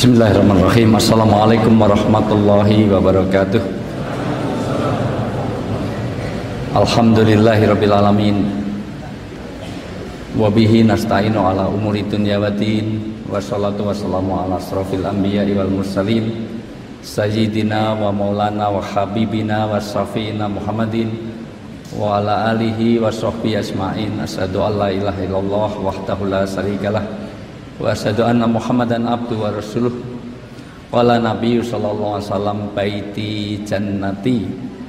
Bismillahirrahmanirrahim. Assalamualaikum warahmatullahi wabarakatuh. Alhamdulillahirabbil alamin. Wa bihi nasta'inu ala umuri dunya waddin. Wassalatu wassalamu ala asrofil anbiya'i wal mursalin sayyidina wa maulana wa habibina wa syafi'ina Muhammadin wa ala alihi wa sahbihi asma'in. Asyhadu an la ilaha illallah wahdahu la syarikalah wa asyhadu anna Muhammadan abduhu wa rasuluh. Qala Nabi sallallahu alaihi wasallam baiti jannati.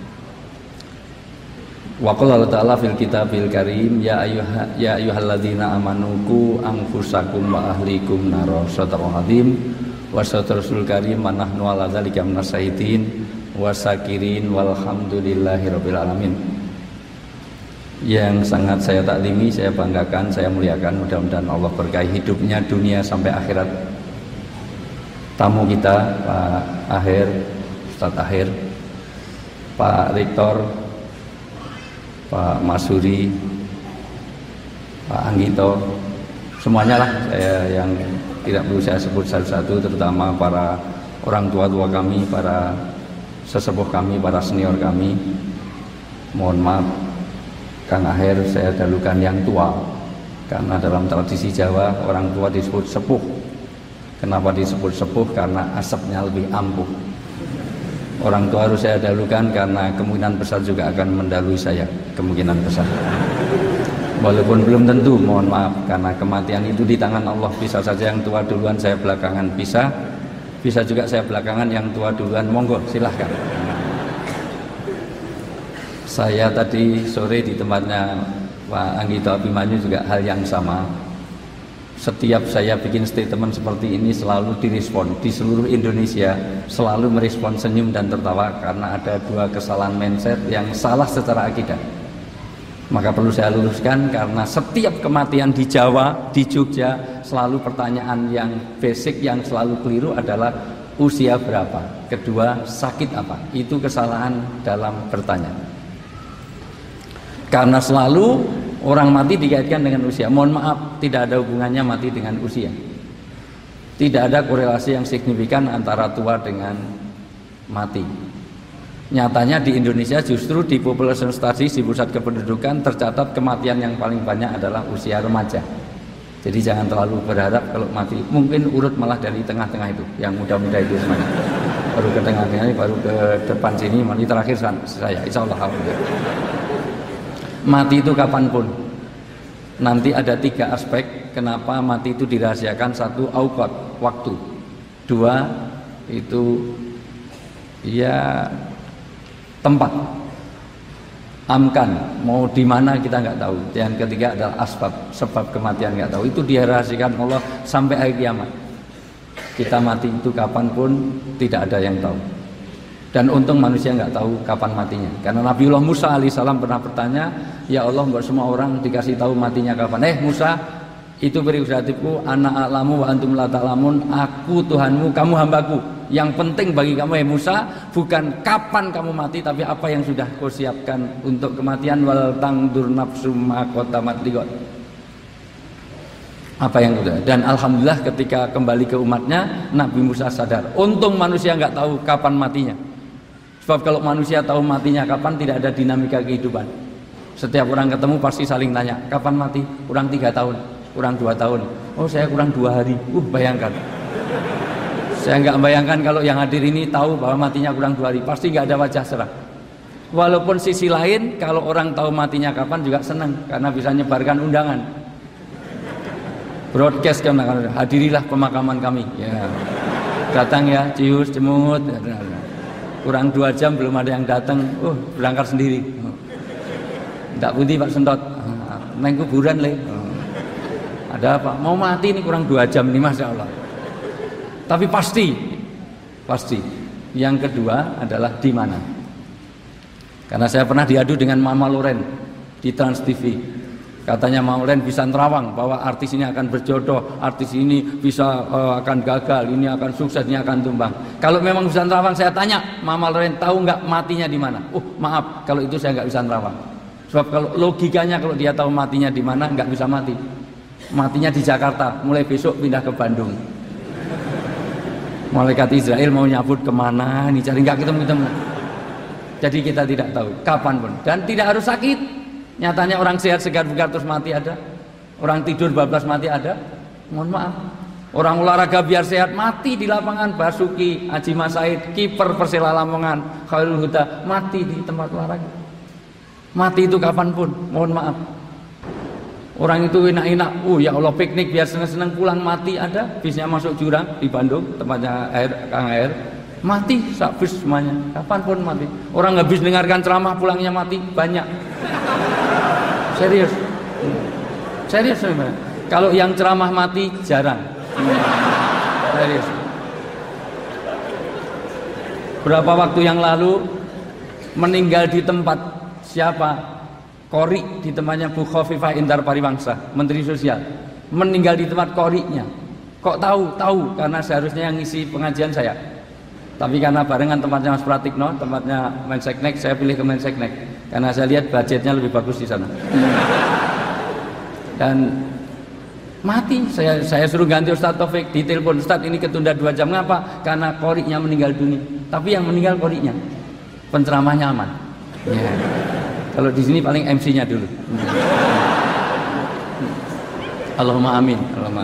Wa qala ta'ala fil kitabil karim ya ayyuhalladzina amanu qu anfusakum wa ahlikum naro. Shadaqal azim wa sadaqal rasul karim wa nahnu ala dzalika minasyahidin wa syakirin walhamdulillahirabbil alamin. Yang sangat saya taklimi, saya banggakan, saya muliakan, mudah-mudahan Allah berkahi hidupnya dunia sampai akhirat. Tamu kita Pak Akhir, Ustadz Akhir, Pak Rektor, Pak Masuri, Pak Anggito, semuanya lah saya yang tidak perlu saya sebut satu-satu, terutama para orang tua-tua kami, para sesepuh kami, para senior kami. Mohon maaf Kang Akhir, saya dahulukan yang tua karena dalam tradisi Jawa orang tua disebut sepuh. Kenapa disebut sepuh? Karena asapnya lebih ampuh. Orang tua harus saya dahulukan karena kemungkinan besar juga akan mendahului saya, kemungkinan besar. Walaupun belum tentu, mohon maaf, karena kematian itu di tangan Allah. Bisa saja yang tua duluan, saya belakangan, bisa juga saya belakangan, yang tua duluan. Monggo silahkan. Saya tadi sore di tempatnya Pak Anggito Abimanyu juga hal yang sama. Setiap saya bikin statement seperti ini selalu direspon di seluruh Indonesia, selalu merespon senyum dan tertawa karena ada dua kesalahan mindset yang salah secara akidah. Maka perlu saya luruskan karena setiap kematian di Jawa, di Jogja, selalu pertanyaan yang basic yang selalu keliru adalah usia berapa, kedua sakit apa. Itu kesalahan dalam bertanya. Karena selalu orang mati dikaitkan dengan usia. Mohon maaf, tidak ada hubungannya mati dengan usia. Tidak ada korelasi yang signifikan antara tua dengan mati. Nyatanya di Indonesia justru di population studies, di pusat kependudukan tercatat kematian yang paling banyak adalah usia remaja. Jadi jangan terlalu berharap kalau mati. Mungkin urut malah dari tengah-tengah itu, yang muda-muda itu semuanya. Baru ke tengah-tengah ini, baru ke depan sini, mati terakhir saya. Insyaallah. Mati itu kapanpun. Nanti ada tiga aspek kenapa mati itu dirahasiakan. Satu, auqat, waktu. Dua, itu ya tempat. Amkan, mau di mana kita nggak tahu. Yang ketiga adalah asbab, sebab kematian nggak tahu. Itu dirahasiakan Allah sampai hari kiamat. Kita mati itu kapanpun tidak ada yang tahu. Dan untung manusia nggak tahu kapan matinya. Karena Nabiullah Musa alaihissalam pernah bertanya, ya Allah, nggak semua orang dikasih tahu matinya kapan. Musa, itu beriusahatku, ana a'lamu wa antum la ta'lamun. Aku Tuhanmu, kamu hambaku. Yang penting bagi kamu Musa, bukan kapan kamu mati, tapi apa yang sudah kau siapkan untuk kematian. Wal tangdur nafsu ma qaddamat liqad. Apa yang sudah. Dan alhamdulillah ketika kembali ke umatnya, Nabi Musa sadar. Untung manusia nggak tahu kapan matinya. Sebab kalau manusia tahu matinya kapan, tidak ada dinamika kehidupan. Setiap orang ketemu pasti saling tanya, kapan mati? Kurang 3 tahun, kurang 2 tahun. Oh, saya kurang 2 hari. Bayangkan. Saya nggak bayangkan kalau yang hadir ini tahu bahwa matinya kurang 2 hari. Pasti nggak ada wajah cerah. Walaupun sisi lain, kalau orang tahu matinya kapan juga senang, karena bisa nyebarkan undangan. Broadcast kan, hadirilah pemakaman kami. Ya. Datang ya, cius, cemut. Kurang 2 jam belum ada yang datang, berangkat sendiri. Tidak putih Pak Sentot, main kuburan le. Ada apa? Mau mati ini kurang 2 jam ini, Masya Allah. Tapi pasti. Yang kedua adalah di mana. Karena saya pernah diadu dengan Mama Loren di Trans TV. Katanya Mama Loren bisa nerawang bahwa artis ini akan berjodoh, artis ini bisa akan gagal, ini akan sukses, ini akan tumbang. Kalau memang bisa nerawang, saya tanya Mama Loren, tahu nggak matinya di mana? Maaf, kalau itu saya nggak bisa nerawang. Sebab kalau logikanya kalau dia tahu matinya di mana, nggak bisa mati. Matinya di Jakarta, mulai besok pindah ke Bandung. Malaikat Israel mau nyabut kemana ini, cari nggak ketemu. Jadi kita tidak tahu kapanpun, dan tidak harus sakit. Nyatanya orang sehat segar-bugar terus mati ada, orang tidur bablas mati ada. Mohon maaf, orang olahraga biar sehat mati di lapangan. Basuki, Haji Mas Said, kiper Persela Lamongan, Khairul Huda mati di tempat olahraga. Mati itu kapanpun, mohon maaf. Orang itu enak-enak, ya Allah piknik biar seneng-seneng, pulang mati ada. Bisnya masuk jurang di Bandung, tempatnya Kang Air, mati sak bis semuanya, kapanpun mati. Orang habis dengarkan ceramah pulangnya mati banyak. Serius sebenarnya. Kalau yang ceramah mati jarang. Serius. Berapa waktu yang lalu meninggal di tempat siapa? Kori, di tempatnya Bu Khofifah Indar Pariwangsa, Menteri Sosial, meninggal di tempat korinya. Kok tahu? Karena seharusnya yang ngisi pengajian saya. Tapi karena barengan tempatnya Mas Pratikno, tempatnya Menseknek, saya pilih ke Menseknek. Karena saya lihat budgetnya lebih bagus di sana. Dan mati, saya suruh ganti Ustadz Taufik, ditelepon, Ustadz ini ketunda 2 jam, ngapa? Karena korinya meninggal dunia. Tapi yang meninggal korinya, penceramahnya aman. Ya. Kalau di sini paling MC-nya dulu. Allahumma amin.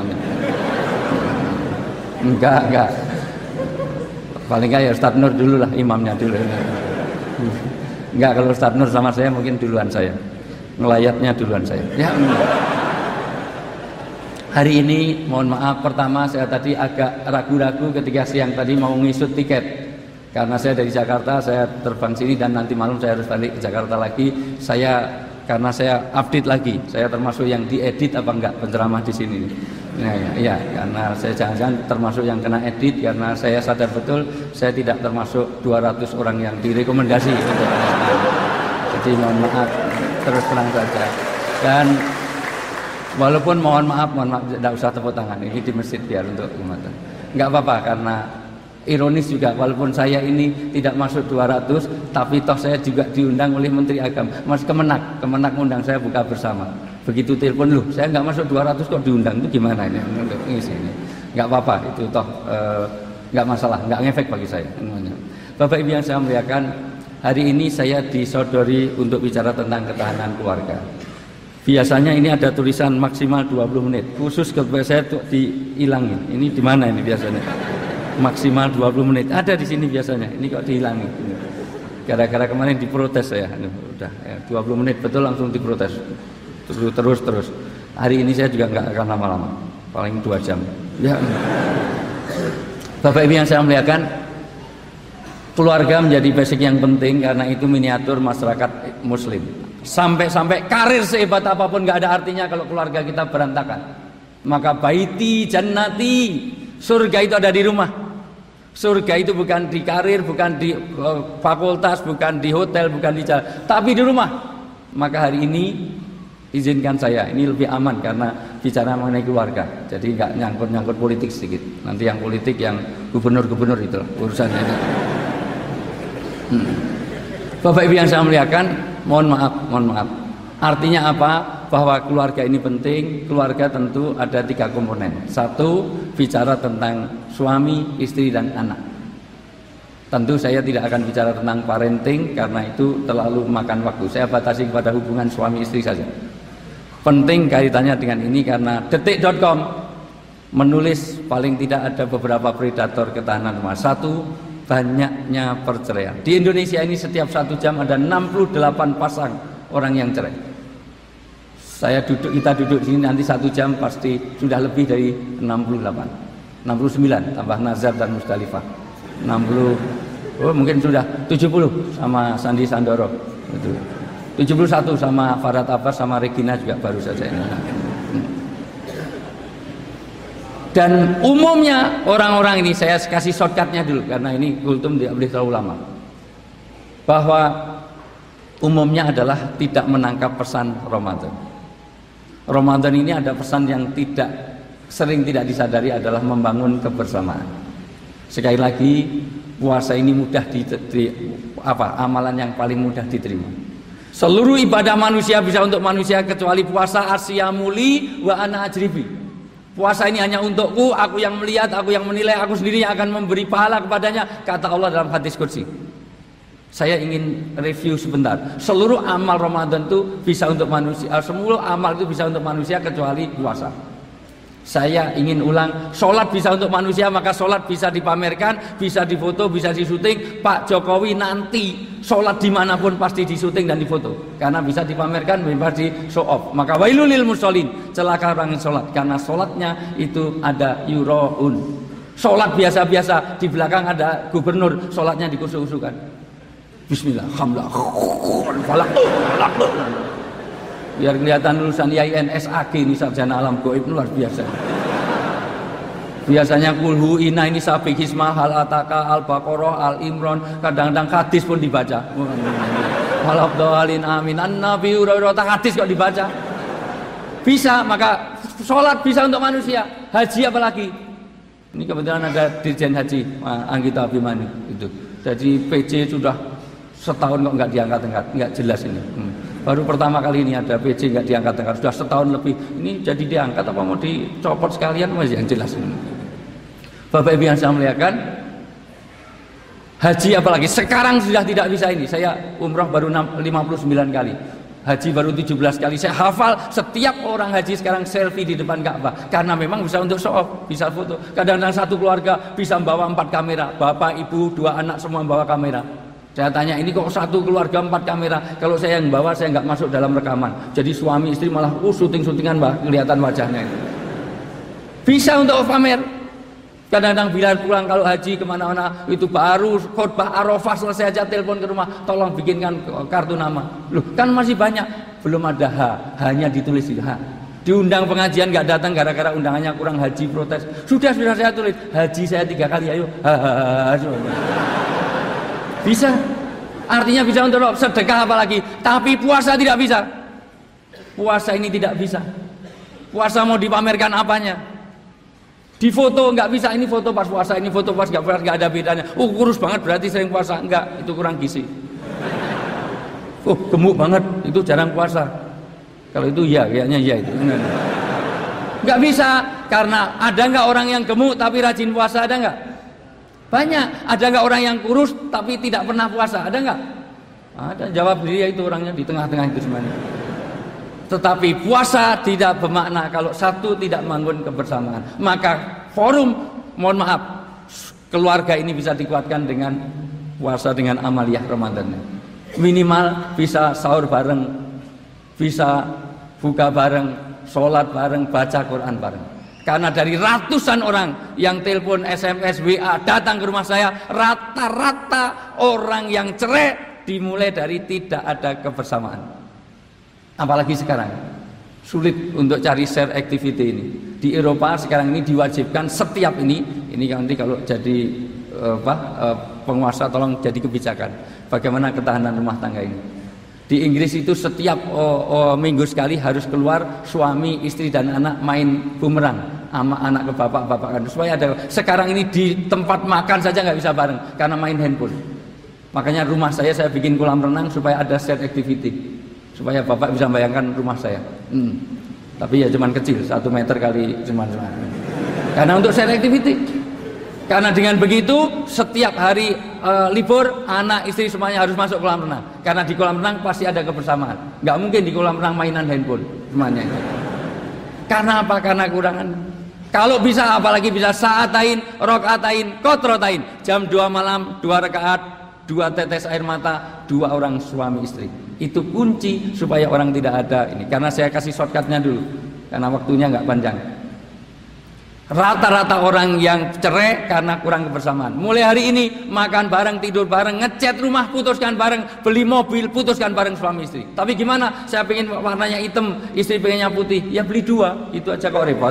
Enggak. Paling enggak ya Ustaz Nur dulu lah, imamnya dulu. Enggak, kalau Ustaz Nur sama saya mungkin duluan saya. Ngelayatnya duluan saya. Ya. Hari ini mohon maaf, pertama saya tadi agak ragu-ragu ketika siang tadi mau ngisut tiket. Karena saya dari Jakarta, saya terbang sini dan nanti malam saya harus balik ke Jakarta lagi. Karena saya update lagi, saya termasuk yang diedit apa enggak penceramah di sini. Nah, ya, karena saya jangan-jangan termasuk yang kena edit, karena saya sadar betul saya tidak termasuk 200 orang yang direkomendasi untuk jadi mohon maaf, terus terang saja. Dan walaupun mohon maaf, tidak usah tepuk tangan, ini di masjid biar untuk umat. Enggak apa-apa, karena ironis juga, walaupun saya ini tidak masuk 200, tapi toh saya juga diundang oleh Menteri Agama. Mas Kemenak undang saya buka bersama. Begitu telepon, loh saya nggak masuk 200 kok diundang, itu gimana ini? Nggak apa-apa, itu toh nggak masalah, nggak ngefek bagi saya. Bapak Ibu yang saya muliakan, hari ini saya disodori untuk bicara tentang ketahanan keluarga. Biasanya ini ada tulisan maksimal 20 menit, khusus kepada saya tuh dihilangin. Ini di mana ini biasanya? Maksimal 20 menit ada di sini biasanya, ini kok dihilangi. Gara-gara kemarin diprotes saya, udah ya, 20 menit betul langsung diprotes, terus. Hari ini saya juga nggak akan lama-lama, paling 2 jam. Ya. Bapak Ibu yang saya muliakan, keluarga menjadi basic yang penting karena itu miniatur masyarakat Muslim. Sampai karir sehebat apapun nggak ada artinya kalau keluarga kita berantakan. Maka baiti jannati, surga itu ada di rumah. Surga itu bukan di karir, bukan di fakultas, bukan di hotel, bukan di jalan, tapi di rumah. Maka hari ini izinkan saya, ini lebih aman karena bicara mengenai keluarga. Jadi nggak nyangkut politik sedikit. Nanti yang politik yang gubernur itu urusannya. Bapak Ibu yang saya muliakan, mohon maaf. Artinya apa? Bahwa keluarga ini penting. Keluarga tentu ada 3 komponen. 1, bicara tentang suami, istri, dan anak. Tentu saya tidak akan bicara tentang parenting karena itu terlalu makan waktu. Saya batasi kepada hubungan suami istri saja. Penting kaitannya dengan ini karena detik.com menulis paling tidak ada beberapa predator ketahanan rumah. 1, banyaknya perceraian. Di Indonesia ini setiap 1 jam ada 68 pasang orang yang cerai. Kita duduk di sini nanti 1 jam pasti sudah lebih dari 69 tambah Nazar dan Musdalifah. 60, mungkin sudah 70 sama Sandi Sandoro. 71 sama Farhad Abbas sama Regina juga baru saja ini. Dan umumnya orang-orang ini, saya kasih shortcutnya dulu karena ini kultum tidak boleh terlalu lama. Bahwa umumnya adalah tidak menangkap pesan Ramadan. Ramadan ini ada pesan yang sering tidak disadari adalah membangun kebersamaan. Sekali lagi, puasa ini mudah amalan yang paling mudah diterima. Seluruh ibadah manusia bisa untuk manusia kecuali puasa, asyamuli wa ana ajribi. Puasa ini hanya untukku, aku yang melihat, aku yang menilai, aku sendiri yang akan memberi pahala kepadanya. Kata Allah dalam hadis qudsi. Saya ingin review sebentar. Seluruh amal Ramadan itu bisa untuk manusia, semua amal itu bisa untuk manusia kecuali puasa. Saya ingin ulang, sholat bisa untuk manusia, maka sholat bisa dipamerkan, bisa difoto, bisa disuting. Pak Jokowi nanti sholat dimanapun pasti disuting dan difoto, karena bisa dipamerkan, bisa di show off. Maka wailul lil musholin, celaka orang yang sholat, karena sholatnya itu ada yuraun. Sholat biasa-biasa, di belakang ada gubernur, sholatnya dikusuk-kusukan. Bismillah, alhamdulillah, biar kelihatan lulusan IAIN SAG ini, sarjana alam gaib, luar biasa. Biasanya kulhu ina ini sabi hismah, hal ataka, al baqarah, al imron, kadang-kadang hadis pun dibaca. Walabdalin amin an-nabi urata hadis kok dibaca. Bisa, maka sholat bisa untuk manusia, haji apalagi. Ini kebetulan ada Dirjen Haji Anggita Abimani itu. Jadi PJ sudah setahun kok nggak diangkat-angkat, nggak jelas ini. Baru pertama kali ini ada PJ nggak diangkat-angkat, sudah setahun lebih. Ini jadi diangkat apa mau dicopot sekalian, masih yang jelas ini. Bapak Ibu yang saya muliakan, haji apalagi sekarang sudah tidak bisa ini. Saya umrah baru 59 kali, haji baru 17 kali. Saya hafal setiap orang haji sekarang selfie di depan Ka'bah, karena memang bisa untuk show off, bisa foto. Kadang-kadang satu keluarga bisa membawa 4 kamera, bapak, ibu, 2 anak semua membawa kamera. Saya tanya, ini kok satu keluarga 4 kamera? Kalau saya yang bawa, saya nggak masuk dalam rekaman. Jadi suami istri malah syuting-syutingan, mbak, kelihatan wajahnya. Bisa untuk pamer. Kadang-kadang bila pulang kalau haji kemana-mana, itu baru khutbah Arafah selesai aja telepon ke rumah, tolong bikinkan kartu nama. Loh, kan masih banyak. Belum ada H, hanya ditulis di H. Diundang pengajian nggak datang gara-gara undangannya kurang, haji protes. Sudah saya tulis, haji saya 3 kali, ayo. Bisa, artinya bisa untuk sedekah apalagi. Tapi puasa tidak bisa. Puasa ini tidak bisa. Puasa mau dipamerkan apanya? Di foto nggak bisa, ini foto pas puasa, ini foto pas nggak puasa, nggak ada bedanya. Kurus banget berarti sering puasa, enggak, itu kurang gizi. Gemuk banget, itu jarang puasa. Kalau itu ya, kayaknya ya itu. Nggak bisa, karena ada nggak orang yang gemuk tapi rajin puasa, ada nggak? Banyak. Ada nggak orang yang kurus tapi tidak pernah puasa, ada nggak? Ada. Jawab dia, itu orangnya di tengah-tengah itu semuanya. Tetapi puasa tidak bermakna kalau satu tidak membangun kebersamaan. Maka forum, mohon maaf, keluarga ini bisa dikuatkan dengan puasa, dengan amaliyah Ramadan. Minimal bisa sahur bareng, bisa buka bareng, sholat bareng, baca Quran bareng. Karena dari ratusan orang yang telepon, SMS, WA datang ke rumah saya, rata-rata orang yang cerai dimulai dari tidak ada kebersamaan. Apalagi sekarang sulit untuk cari share activity ini. Di Eropa sekarang ini diwajibkan setiap ini nanti kalau jadi penguasa tolong jadi kebijakan bagaimana ketahanan rumah tangga ini. Di Inggris itu setiap minggu sekali harus keluar suami, istri dan anak main bumerang sama anak ke bapak-bapak kan. Supaya ada, sekarang ini di tempat makan saja nggak bisa bareng karena main handphone. Makanya rumah saya bikin kolam renang supaya ada share activity. Supaya bapak bisa bayangkan rumah saya. Tapi ya cuman kecil, 1 meter kali cuman. Karena untuk share activity. Karena dengan begitu setiap hari libur, anak istri semuanya harus masuk kolam renang. Karena di kolam renang pasti ada kebersamaan. Nggak mungkin di kolam renang mainan handphone semuanya. Karena apa? Karena kurangan. Kalau bisa, apalagi bisa sa'atain, rokaatain, kotrotain. Jam 2 malam, 2 rakaat, 2 tetes air mata, 2 orang suami istri. Itu kunci supaya orang tidak ada ini. Karena saya kasih shortcutnya dulu, karena waktunya nggak panjang. Rata-rata orang yang cerai karena kurang kebersamaan. Mulai hari ini makan bareng, tidur bareng, ngecat rumah putuskan bareng, beli mobil putuskan bareng suami istri. Tapi gimana? Saya pengen warnanya hitam, istri pengennya putih. Ya beli 2, itu aja kok repot.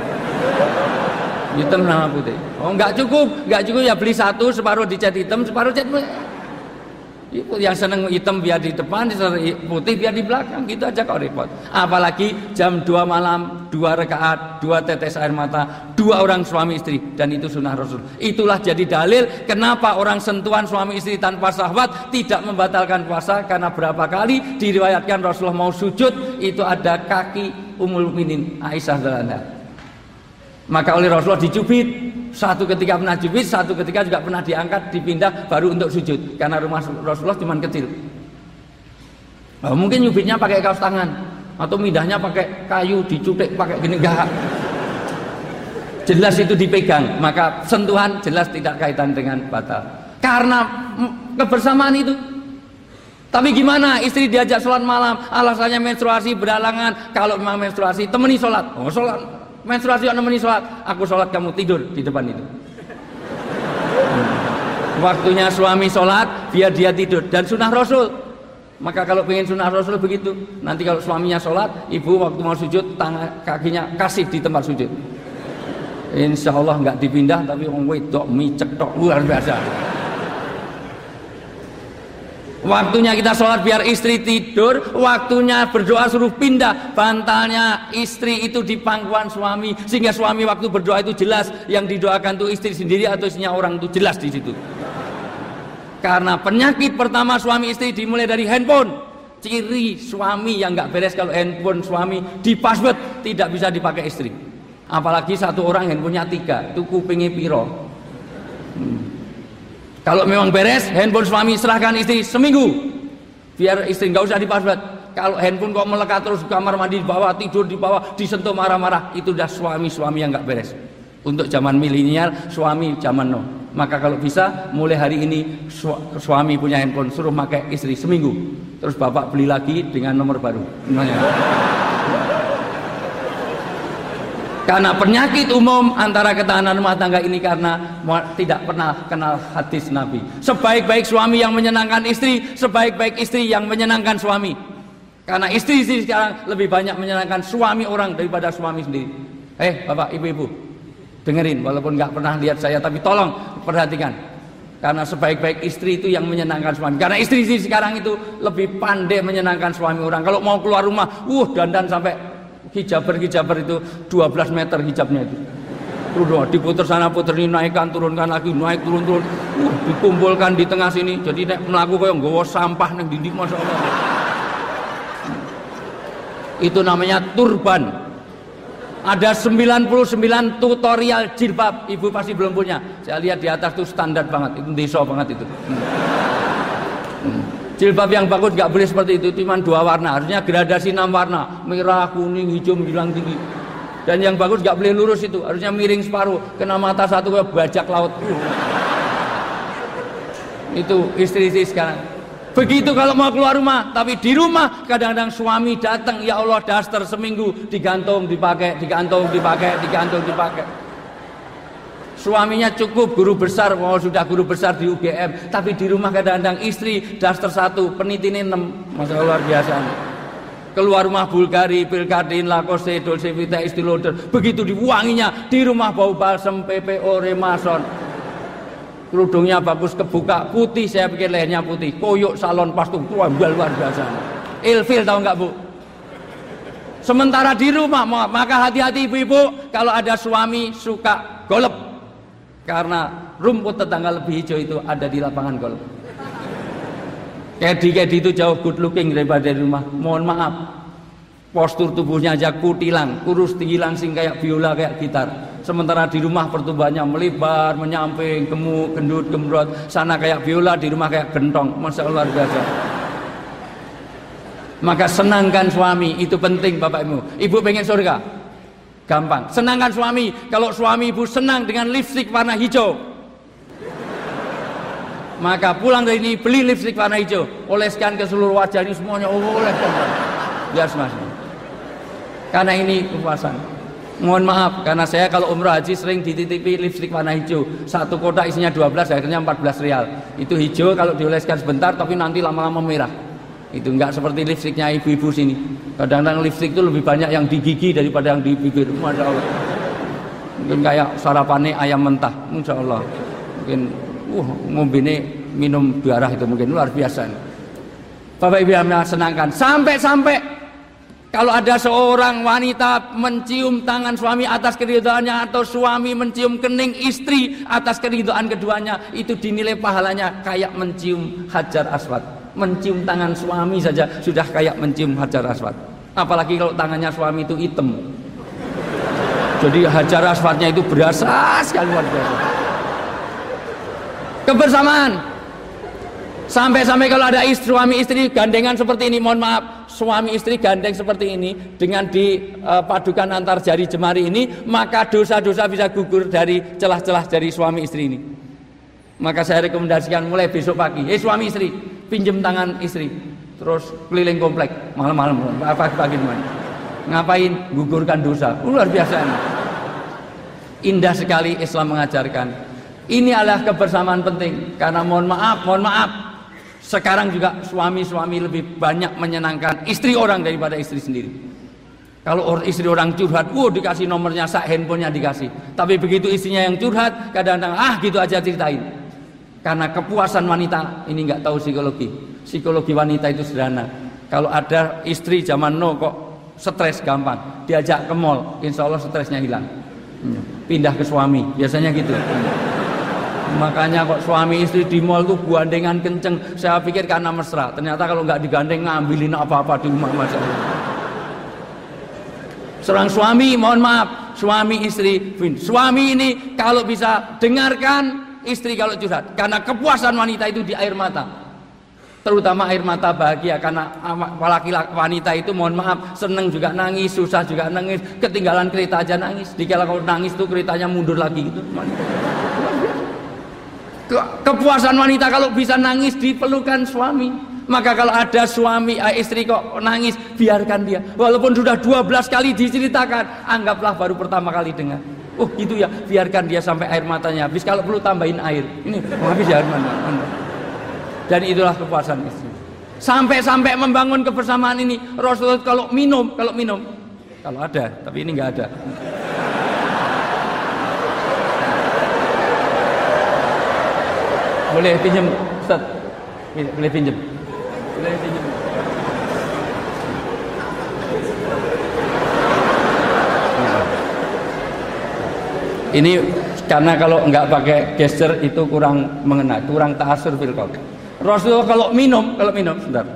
Hitam sama putih. Oh nggak cukup ya beli 1, separuh dicat hitam, separuh cat putih. Yang seneng hitam biar di depan, putih biar di belakang, gitu aja kok repot. Apalagi jam 2 malam, 2 rakaat, 2 tetes air mata, 2 orang suami istri, dan itu sunnah Rasul. Itulah jadi dalil kenapa orang sentuhan suami istri tanpa syahwat tidak membatalkan puasa. Karena berapa kali diriwayatkan Rasulullah mau sujud, itu ada kaki Ummul Mukminin Aisyah radhiyallahu anha. Maka oleh Rasulullah dicubit. Satu ketika pernah cubit, satu ketika juga pernah diangkat, dipindah baru untuk sujud. Karena rumah Rasulullah cuma kecil. Nah, mungkin nyubitnya pakai kaos tangan atau mindahnya pakai kayu, dicutik pakai gini, enggak. Jelas itu dipegang, maka sentuhan jelas tidak kaitan dengan batal. Karena kebersamaan itu. Tapi gimana istri diajak sholat malam, alasannya menstruasi berhalangan. Kalau memang menstruasi, temani sholat. Oh sholat, menstruasi temani sholat. Aku sholat, kamu tidur di depan itu. Waktunya suami sholat, biar dia tidur. Dan sunnah Rasul. Maka kalau pengen sunnah Rasul begitu. Nanti kalau suaminya sholat, ibu waktu mau sujud, tangan kakinya kasih di tempat sujud. Insya Allah nggak dipindah, tapi orang wedok micek tok luar biasa. Waktunya kita sholat biar istri tidur, waktunya berdoa suruh pindah bantalnya istri itu di pangkuan suami, sehingga suami waktu berdoa itu jelas yang didoakan itu istri sendiri atau istrinya orang itu jelas di situ. Karena penyakit pertama suami istri dimulai dari handphone. Ciri suami yang nggak beres kalau handphone suami di password tidak bisa dipakai istri. Apalagi satu orang handphonenya 3, itu kupingnya piro. Kalau memang beres, handphone suami serahkan istri seminggu, biar istri nggak usah di-password. Kalau handphone kok melekat terus kamar mandi di bawah, tidur di bawah, disentuh marah-marah, itu udah suami-suami yang nggak beres. Untuk zaman milenial, suami zaman now. Maka kalau bisa, mulai hari ini suami punya handphone, suruh pakai istri seminggu. Terus bapak beli lagi dengan nomor baru. Karena penyakit umum antara ketahanan rumah tangga ini karena tidak pernah kenal hadis Nabi. Sebaik-baik suami yang menyenangkan istri, sebaik-baik istri yang menyenangkan suami. Karena istri sekarang lebih banyak menyenangkan suami orang daripada suami sendiri. Bapak, ibu-ibu, dengerin walaupun nggak pernah lihat saya, tapi tolong perhatikan. Karena sebaik-baik istri itu yang menyenangkan suami. Karena istri sekarang itu lebih pandai menyenangkan suami orang. Kalau mau keluar rumah, dandan sampai hijaber itu 12 meter hijabnya itu. Udah diputer sana puter ini, naikkan turunkan lagi, naik turun. Dikumpulkan di tengah sini. Jadi nek mlaku koyo nggawa sampah ning dinding, masyaallah. Itu namanya turban. Ada 99 tutorial jilbab, ibu pasti belum punya. Saya lihat di atas tuh standar banget, itu desa banget itu. Jilbab yang bagus nggak boleh seperti itu, cuma 2 warna, harusnya gradasi 6 warna, merah, kuning, hijau, menjulang tinggi. Dan yang bagus nggak boleh lurus itu, harusnya miring separuh, kena mata satu kayak bajak laut. Itu istri-istri sekarang. Begitu kalau mau keluar rumah, tapi di rumah kadang-kadang suami datang, ya Allah daster seminggu digantung, dipakai, digantung, dipakai, digantung, dipakai. Suaminya cukup guru besar, sudah guru besar di UGM, tapi di rumah kadang-kadang istri daster 1, penitine 6, masalah luar biasa. Keluar rumah Bulgari, Pilkadin, Lacoste, Dolce Vita, Estée Lauder, begitu diwanginya, di rumah bau balsem, PPO, Remason. Kerudungnya bagus kebuka, putih, saya pikir lehernya putih, koyok salon pastung, luar biasa. Ilfil tahu nggak Bu? Sementara di rumah, maka hati-hati ibu-ibu kalau ada suami suka golep. Karena rumput tetangga lebih hijau itu ada di lapangan golf. Kedi itu jauh good looking daripada di rumah. Mohon maaf, postur tubuhnya aja kutilang, kurus tinggi langsing kayak biola, kayak gitar. Sementara di rumah pertumbuhannya melebar, menyamping, gemuk, gendut, gembrot. Sana kayak biola, di rumah kayak gentong. Masya Allah luar biasa. Maka senangkan suami, itu penting Bapak Ibu. Ibu pengen surga? Gampang, senangkan suami. Kalau suami ibu senang dengan lipstik warna hijau, maka pulang dari ini beli lipstik warna hijau, oleskan ke seluruh wajah ini semuanya, oleskan. Biar semasa. Karena ini kepuasan. Mohon maaf, karena saya kalau umrah haji sering dititipi lipstik warna hijau. 1 kotak isinya 12, akhirnya 14 rial. Itu hijau kalau dioleskan sebentar, tapi nanti lama-lama merah. Itu enggak seperti lipstiknya ibu-ibu sini. Kadang-kadang lipstik itu lebih banyak yang di gigi daripada yang di bibir. Masya Allah. Mungkin kayak sarapannya ayam mentah. Masya Allah. Mungkin ngombene minum darah itu mungkin luar biasa. Bapak Ibu yang senangkan. Sampai-sampai kalau ada seorang wanita mencium tangan suami atas keridhaannya, atau suami mencium kening istri atas keridhaan keduanya, itu dinilai pahalanya kayak mencium Hajar Aswad. Mencium tangan suami saja sudah kayak mencium Hajar Aswad. Apalagi kalau tangannya suami itu hitam. Jadi hajar aswatnya itu berasa sekali, luar biasa. Kebersamaan. Sampai-sampai kalau ada suami istri gandengan seperti ini, mohon maaf, suami istri gandeng seperti ini dengan dipadukan antar jari jemari ini, maka dosa-dosa bisa gugur dari celah-celah dari suami istri ini. Maka saya rekomendasikan mulai besok pagi, suami istri, pinjem tangan istri, terus keliling komplek malam-malam, pagi-pagi ngapain? Gugurkan dosa. Luar biasa ini. Indah sekali Islam mengajarkan. Ini adalah kebersamaan penting, karena mohon maaf, sekarang juga suami-suami lebih banyak menyenangkan istri orang daripada istri sendiri. Kalau istri orang curhat, dikasih nomornya, handphonenya dikasih. Tapi begitu istrinya yang curhat, kadang-kadang gitu aja ceritain. Karena kepuasan wanita ini nggak tahu psikologi wanita itu sederhana. Kalau ada istri zaman kok stres gampang, diajak ke mall, insya Allah stresnya hilang. Pindah ke suami, biasanya gitu. Makanya kok suami istri di mall tuh gandengan kenceng. Saya pikir karena mesra, ternyata kalau nggak digandeng ngambilin apa-apa di rumah masalah. Seorang suami, mohon maaf, suami istri, suami ini kalau bisa dengarkan istri kalau curhat, karena kepuasan wanita itu di air mata, terutama air mata bahagia. Karena laki-laki wanita itu mohon maaf seneng juga nangis, susah juga nangis, ketinggalan kereta aja nangis. Dikala kalau nangis tuh keretanya mundur lagi gitu. Kepuasan wanita kalau bisa nangis dipelukan suami. Maka kalau ada suami istri kok nangis, biarkan dia. Walaupun sudah 12 kali diceritakan, anggaplah baru pertama kali dengar. Gitu ya, biarkan dia sampai air matanya habis. Kalau perlu tambahin air. Ini habis ya air mata. Dan itulah kepuasan istri. Sampai-sampai membangun kebersamaan ini, Rasulullah kalau minum, kalau ada, tapi ini nggak ada. Boleh pinjam, Ustaz? Boleh pinjam. Ini karena kalau nggak pakai gesture itu kurang mengena, kurang ta'asur fil qalb. Rasulullah kalau minum, sebentar.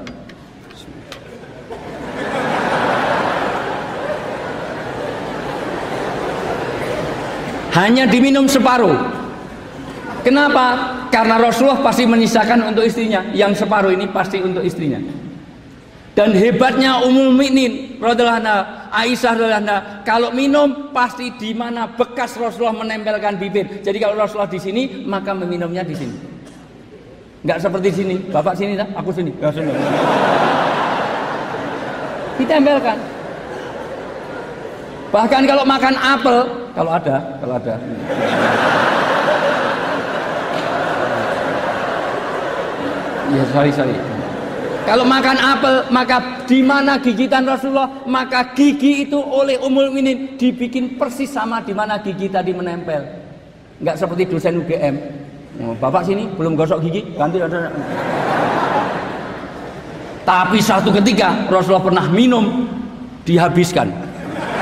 Hanya diminum separuh. Kenapa? Karena Rasulullah pasti menyisakan untuk istrinya, yang separuh ini pasti untuk istrinya. Dan hebatnya Ummul Mukminin radhiyallahu anha, Aisyah radhiyallahu anha, kalau minum pasti di mana bekas Rasulullah menempelkan bibir. Jadi kalau Rasulullah di sini, maka meminumnya di sini. Enggak seperti di sini, Bapak sini, aku sini. Ya, sini. Ditempelkan. Bahkan kalau makan apel, kalau ada. Ya, sorry. Kalau makan apel, maka di mana gigitan Rasulullah, maka gigi itu oleh Ummul Mukminin dibikin persis sama di mana gigi tadi menempel. Enggak seperti dosen UGM. Bapak sini belum gosok gigi, ganti. Tapi satu ketika Rasulullah pernah minum, dihabiskan.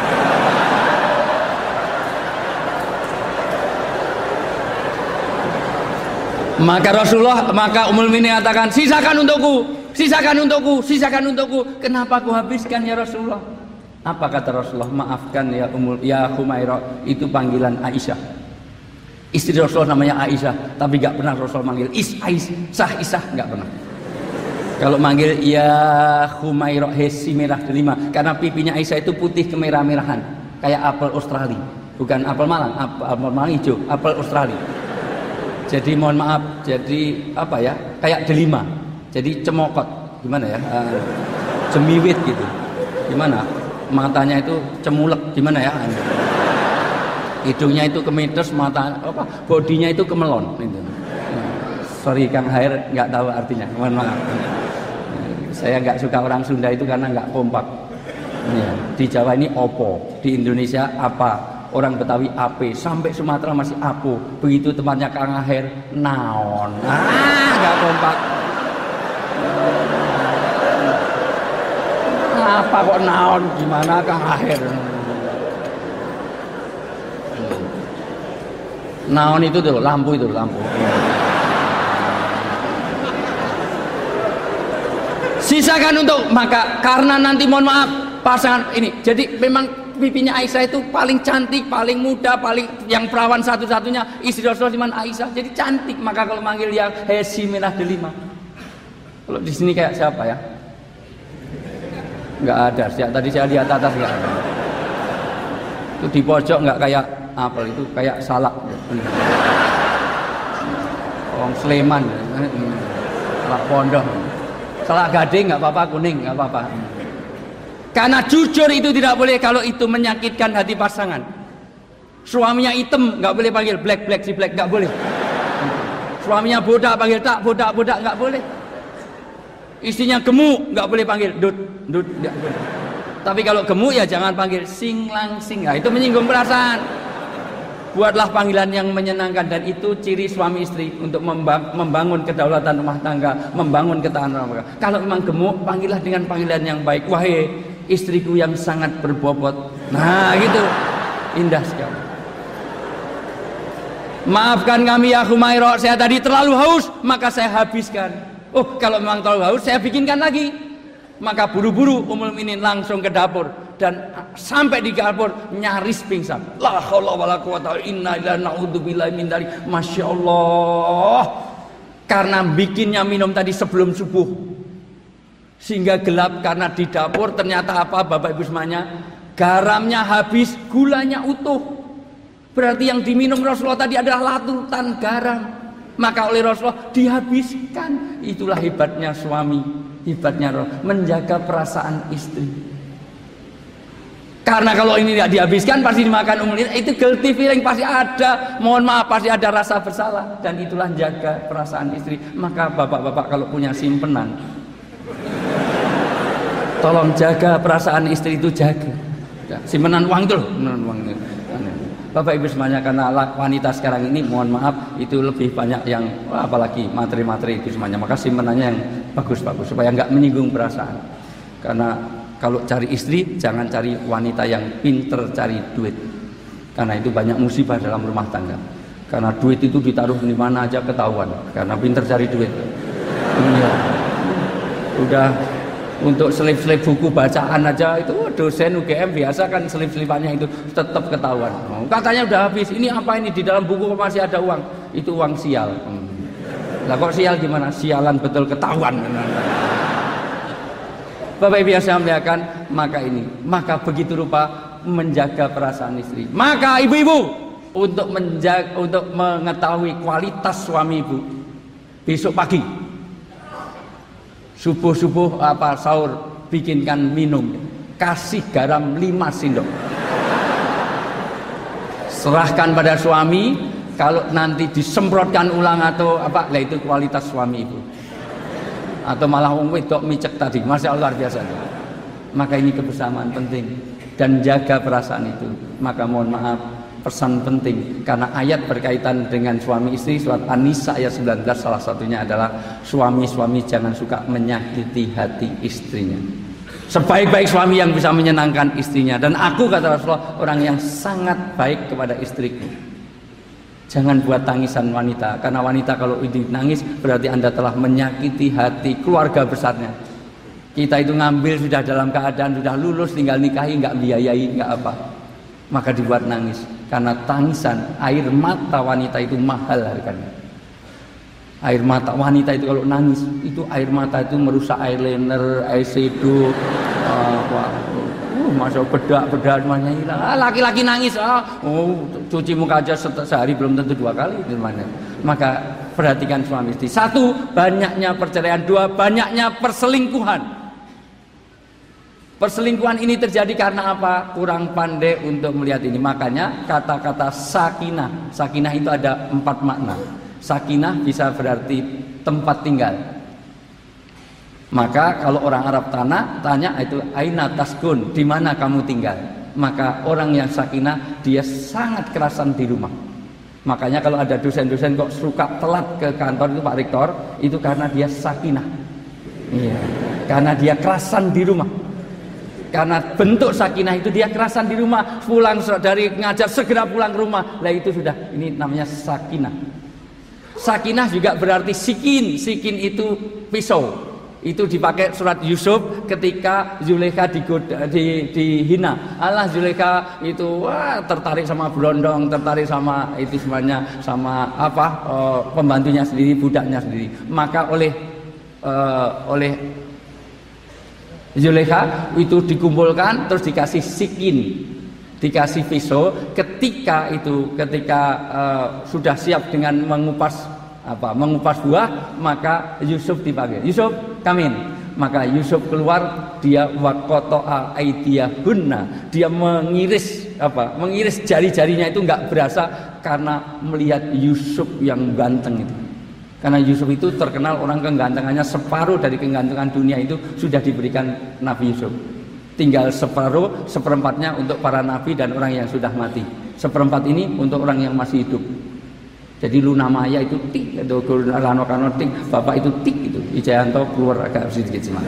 Maka Ummul Mukminin katakan, sisakan untukku. Kenapa aku habiskan ya Rasulullah? Apa kata Rasulullah? Maafkan ya Humairah, itu panggilan Aisyah. Istri Rasulullah namanya Aisyah, tapi gak pernah Rasulullah manggil Isah, gak pernah. Kalau manggil ya Humairah, si merah delima, karena pipinya Aisyah itu putih kemerah-merahan, kayak apel Australia, bukan apel Malang, apel Malang hijau, apel Australia. Jadi mohon maaf, jadi apa ya, kayak delima, jadi cemokot, gimana ya, jemiwit gitu, gimana, matanya itu cemulek, gimana ya, hidungnya itu kemetes, bodinya itu kemelon. Gitu. Sorry Kang Hair, nggak tahu artinya, mohon maaf. Saya nggak suka orang Sunda itu karena nggak kompak. Di Jawa ini opo, di Indonesia apa. Orang Betawi ape, sampai Sumatera masih apo. Begitu tempatnya Kang Aher naon. Gak kompak. Apa kok naon? Gimana Kang Aher? Naon itu tuh lampu. Sisakan untuk, maka karena nanti mohon maaf pasangan ini, jadi memang pipinya Aisyah itu paling cantik, paling muda, paling yang perawan satu-satunya istri Rasulullah cuman Aisyah. Jadi cantik. Maka kalau manggil yang Hesi Minah Delima. Kalau di sini kayak siapa ya? Enggak ada. Tadi saya lihat atas enggak ada. Itu di pojok enggak kayak apel, itu kayak salak. Orang Sleman, salak pondok. Salak gading enggak apa-apa, kuning enggak apa-apa. Karena jujur itu tidak boleh kalau itu menyakitkan hati pasangan. Suaminya hitam nggak boleh panggil black si black, nggak boleh. Suaminya bodak panggil tak bodak nggak boleh. Istrinya gemuk nggak boleh panggil dut nggak boleh. Tapi kalau gemuk ya jangan panggil sing lang sing. Nah, itu menyinggung perasaan. Buatlah panggilan yang menyenangkan, dan itu ciri suami istri untuk membangun kedaulatan rumah tangga, membangun ketahanan rumah tangga. Kalau memang gemuk, panggillah dengan panggilan yang baik. Wahai istriku yang sangat berbobot. Nah gitu, indah sekali. Maafkan kami ya Humairah, saya tadi terlalu haus maka saya habiskan. Oh, kalau memang terlalu haus saya bikinkan lagi. Maka buru-buru Ummul Mukminin langsung ke dapur, dan sampai di dapur nyaris pingsan. La haula wala quwata illa billah, naudzubillahi min dzalik. Masya Allah, karena bikinnya minum tadi sebelum subuh sehingga gelap. Karena di dapur ternyata apa Bapak Ibu semuanya, garamnya habis, gulanya utuh. Berarti yang diminum Rasulullah tadi adalah latutan garam, maka oleh Rasulullah dihabiskan. Itulah hebatnya suami, hebatnya Rasulullah menjaga perasaan istri. Karena kalau ini tidak dihabiskan pasti dimakan umum, itu guilty feeling pasti ada, mohon maaf pasti ada rasa bersalah, dan itulah jaga perasaan istri. Maka bapak-bapak kalau punya simpenan, tolong jaga perasaan istri itu, jaga. Simpenan uang itu loh, Bapak Ibu semuanya, karena wanita sekarang ini mohon maaf itu lebih banyak yang apalagi materi-materi itu semuanya. Maka simpenannya yang bagus-bagus supaya nggak menyinggung perasaan. Karena kalau cari istri jangan cari wanita yang pinter cari duit, karena itu banyak musibah dalam rumah tangga. Karena duit itu ditaruh di mana aja ketahuan, karena pinter cari duit. Ya. Udah untuk selip-selip buku bacaan aja itu dosen UGM biasa kan selip-selipannya itu tetap ketahuan. Katanya udah habis, ini apa ini, di dalam buku masih ada uang, itu uang sial. Lah kok sial gimana? Sialan betul, ketahuan. Bapak Ibu yang saya muliakan, maka begitu rupa menjaga perasaan istri. Maka ibu-ibu untuk mengetahui kualitas suami ibu, besok pagi subuh sahur bikinkan minum, kasih garam 5 sendok, serahkan pada suami. Kalau nanti disemprotkan ulang atau apa, lah itu kualitas suami ibu. Atau malah wong wedok micek tadi, masya Allah, luar biasa. Maka ini kebersamaan penting, dan jaga perasaan itu. Maka mohon maaf, pesan penting, karena ayat berkaitan dengan suami istri, surat An-Nisa ayat 19 salah satunya adalah suami-suami jangan suka menyakiti hati istrinya. Sebaik-baik suami yang bisa menyenangkan istrinya, dan aku kata Rasulullah orang yang sangat baik kepada istriku. Jangan buat tangisan wanita, karena wanita kalau ini nangis berarti Anda telah menyakiti hati keluarga besarnya. Kita itu ngambil sudah dalam keadaan sudah lulus, tinggal nikahi, nggak biayai, nggak apa, maka dibuat nangis. Karena tangisan, air mata wanita itu mahal harganya. Air mata wanita itu kalau nangis, itu air mata itu merusak eyeliner, eyeshadow, masuk bedak semuanya hilang. Laki-laki nangis, cuci muka aja sehari belum tentu 2 kali. Maka perhatikan suami istri. 1, banyaknya perceraian. 2, banyaknya perselingkuhan. Perselingkuhan ini terjadi karena apa? Kurang pandai untuk melihat ini. Makanya kata-kata sakinah, sakinah itu ada 4 makna. Sakinah bisa berarti tempat tinggal. Maka kalau orang Arab tanya itu aina taskun, di mana kamu tinggal? Maka orang yang sakinah dia sangat kerasan di rumah. Makanya kalau ada dosen-dosen kok suka telat ke kantor itu Pak Rektor, itu karena dia sakinah. Iya, karena dia kerasan di rumah. Karena bentuk sakinah itu dia kerasan di rumah, pulang dari ngajar segera pulang ke rumah. Lah itu sudah, ini namanya sakinah. Sakinah juga berarti sikin. Sikin itu pisau. Itu dipakai surat Yusuf ketika Zulaikha dihina. Allah, Zulaikha itu tertarik sama berondong, tertarik sama itu semuanya, sama pembantunya sendiri, budaknya sendiri. Maka oleh Zulaikha itu dikumpulkan, terus dikasih sikin, dikasih pisau. Ketika sudah siap dengan mengupas buah, maka Yusuf dipanggil. Yusuf, kamin. Maka Yusuf keluar, dia waqata'a aydiyahunna. Dia mengiris jari-jarinya itu enggak berasa karena melihat Yusuf yang ganteng itu. Karena Yusuf itu terkenal orang kegantengannya, separuh dari kegantengan dunia itu sudah diberikan Nabi Yusuf. Tinggal seperempatnya untuk para nabi dan orang yang sudah mati. Seperempat ini untuk orang yang masih hidup. Jadi Luna Maya itu tik, atau Rano Karno tik, Bapak itu tik itu. Wijayanto keluar agak sedikit semangat.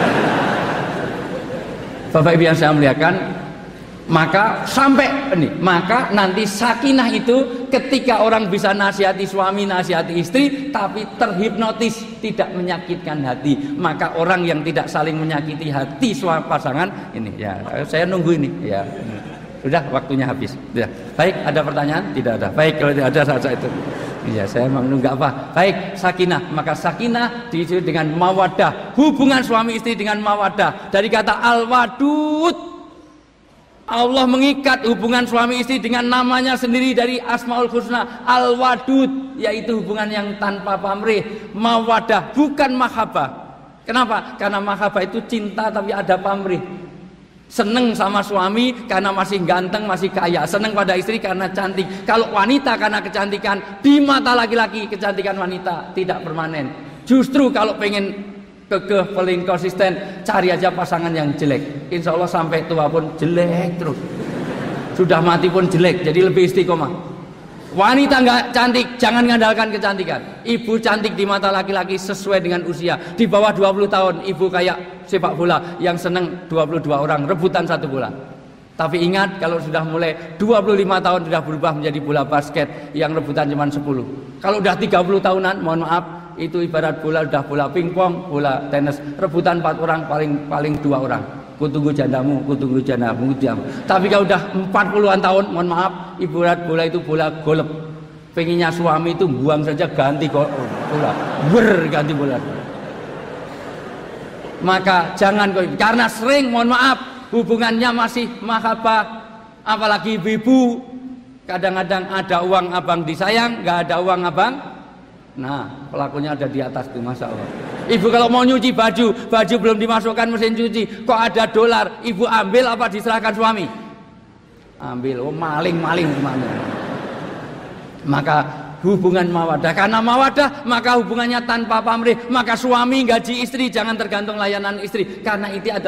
Bapak Ibu yang saya muliakan, maka nanti sakinah itu ketika orang bisa nasihati suami, nasihati istri, tapi terhipnotis, tidak menyakitkan hati. Maka orang yang tidak saling menyakiti hati suami pasangan ini, ya saya nunggu ini, ya. Sudah, waktunya habis. Sudah. Baik, ada pertanyaan? Tidak ada. Baik, kalau tidak ada saja itu. Iya, saya menunggu apa? Baik, sakinah. Maka sakinah diisi dengan mawaddah. Hubungan suami istri dengan mawaddah. Dari kata al-wadud. Allah mengikat hubungan suami istri dengan namanya sendiri dari Asmaul Husna. Al-wadud, yaitu hubungan yang tanpa pamrih. Mawaddah, bukan mahabbah. Kenapa? Karena mahabbah itu cinta tapi ada pamrih. Seneng sama suami karena masih ganteng, masih kaya. Seneng pada istri karena cantik. Kalau wanita karena kecantikan, di mata laki-laki kecantikan wanita tidak permanen. Justru kalau pengen kekeh, paling konsisten, cari aja pasangan yang jelek. Insya Allah sampai tua pun jelek terus. Sudah mati pun jelek, jadi lebih istiqomah. Wanita nggak cantik, jangan ngandalkan kecantikan. Ibu cantik di mata laki-laki sesuai dengan usia. Di bawah 20 tahun, ibu kayak sepak bola yang seneng 22 orang rebutan satu bola. Tapi ingat, kalau sudah mulai 25 tahun sudah berubah menjadi bola basket yang rebutan cuma 10. Kalau udah 30 tahunan, mohon maaf, itu ibarat bola udah bola pingpong, bola tenis, rebutan 4 orang, paling 2 orang. Kutunggu jandamu. Tapi kalau udah 40-an tahun, mohon maaf, ibarat bola itu bola golep. Pengennya suami itu buang saja, ganti bola, ganti bola. Maka jangan, karena sering, mohon maaf, hubungannya masih mahabbah. Apalagi ibu-ibu, kadang-kadang ada uang abang disayang, nggak ada uang abang. Nah, pelakunya ada di atas tuh, masya Allah. Ibu kalau mau nyuci baju belum dimasukkan mesin cuci, kok ada dolar, ibu ambil apa diserahkan suami? Ambil, maling. Maka hubungan mawaddah, karena mawaddah maka hubungannya tanpa pamrih. Maka suami gaji istri, jangan tergantung layanan istri, karena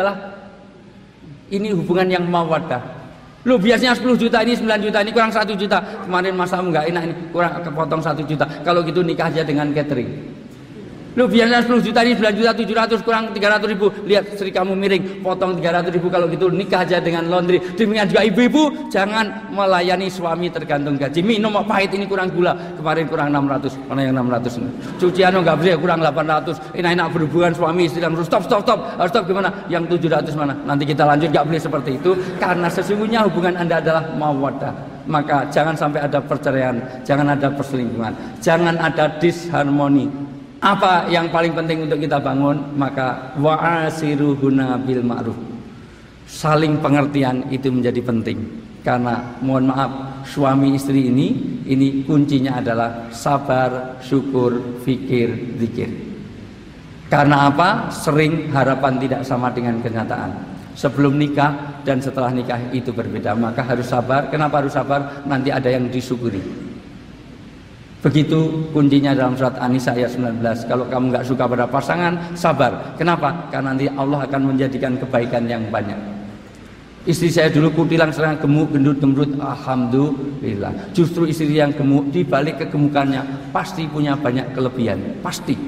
ini hubungan yang mawaddah. Lu biasanya 10 juta, ini 9 juta, ini kurang 1 juta. Kemarin masamu nggak enak, ini kurang kepotong 1 juta. Kalau gitu nikah aja dengan catering. Lu biasanya 10 juta, ini 9 juta 700, kurang 300 ribu. Lihat istri kamu miring, potong 300 ribu. Kalau gitu nikah aja dengan laundry. Demikian juga ibu-ibu, jangan melayani suami tergantung gaji. Minum pahit, ini kurang gula, kemarin kurang 600. Mana yang 600 ini? Cucian nggak boleh, kurang 800. Enak-enak berhubungan suami istri, harus stop. Stop gimana? Yang 700 mana? Nanti kita lanjut, nggak boleh seperti itu. Karena sesungguhnya hubungan Anda adalah mawaddah. Maka jangan sampai ada perceraian, jangan ada perselingkuhan, jangan ada disharmoni. Apa yang paling penting untuk kita bangun? Maka wa'asiruhuna bil ma'ruf. Saling pengertian itu menjadi penting. Karena mohon maaf, suami istri ini kuncinya adalah sabar, syukur, fikir, zikir. Karena apa? Sering harapan tidak sama dengan kenyataan. Sebelum nikah dan setelah nikah itu berbeda. Maka harus sabar. Kenapa harus sabar? Nanti ada yang disyukuri. Begitu kuncinya dalam surat An-Nisa ayat 19. Kalau kamu nggak suka pada pasangan, sabar. Kenapa? Karena nanti Allah akan menjadikan kebaikan yang banyak. Istri saya dulu kutilang serang gemuk, gendut, alhamdulillah. Justru istri yang gemuk, di balik kegemukannya pasti punya banyak kelebihan. Pasti.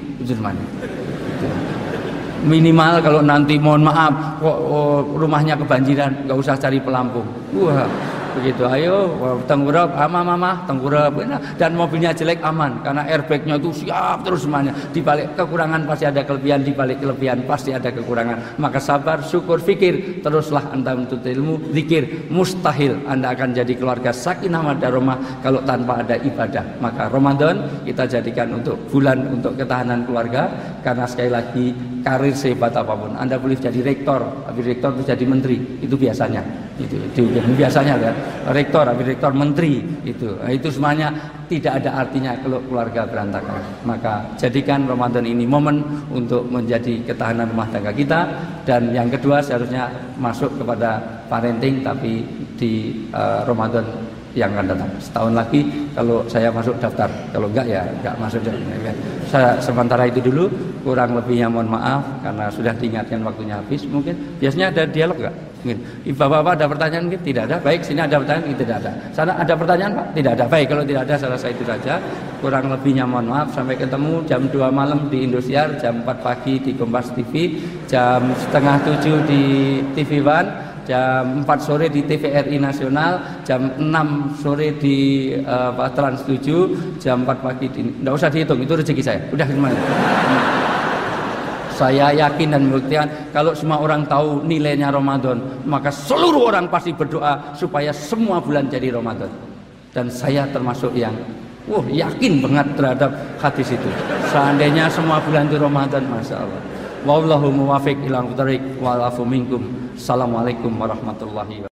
Minimal kalau nanti mohon maaf, rumahnya kebanjiran, nggak usah cari pelampung. Wah, Begitu, ayo tengkurap, mama tengkurap, dan mobilnya jelek aman karena airbagnya itu siap terus semuanya. Di balik kekurangan pasti ada kelebihan, di balik kelebihan pasti ada kekurangan. Maka sabar, syukur, fikir, teruslah anda menuntut ilmu, zikir. Mustahil anda akan jadi keluarga sakinah mawaddah rahmah kalau tanpa ada ibadah. Maka Ramadan kita jadikan untuk bulan untuk ketahanan keluarga, karena sekali lagi karir sehebat apapun anda boleh jadi rektor, habis rektor bisa jadi menteri, itu biasanya. Itu biasanya lihat rektor, habis rektor, menteri, itu semuanya tidak ada artinya kalau keluarga berantakan. Maka jadikan Ramadan ini momen untuk menjadi ketahanan rumah tangga kita. Dan yang kedua seharusnya masuk kepada parenting, tapi di Ramadan yang akan datang. Setahun lagi kalau saya masuk daftar, kalau enggak ya enggak masuk. Saya sementara itu dulu, kurang lebihnya mohon maaf karena sudah diingatkan waktunya habis. Mungkin biasanya ada dialog enggak? Mungkin Bapak-bapak ada pertanyaan mungkin? Tidak ada. Baik, sini ada pertanyaan? Tidak ada. Sana ada pertanyaan Pak? Tidak ada. Baik, kalau tidak ada saya rasa itu saja. Kurang lebihnya mohon maaf. Sampai ketemu jam 2 malam di Indosiar, jam 4 pagi di Kompas TV, jam setengah 7 di TV One, jam 4 sore di TVRI Nasional, jam 6 sore di Trans 7, jam 4 pagi di... Tidak usah dihitung, itu rezeki saya. Udah gimana? Saya yakin dan membuktikan kalau semua orang tahu nilainya Ramadan, maka seluruh orang pasti berdoa supaya semua bulan jadi Ramadan. Dan saya termasuk yang yakin banget terhadap hadis itu. Seandainya semua bulan itu Ramadan, Masya Allah. Wallahu muwafiq ila aqwamit thoriq wal afu minkum. Assalamualaikum warahmatullahi wabarakatuh.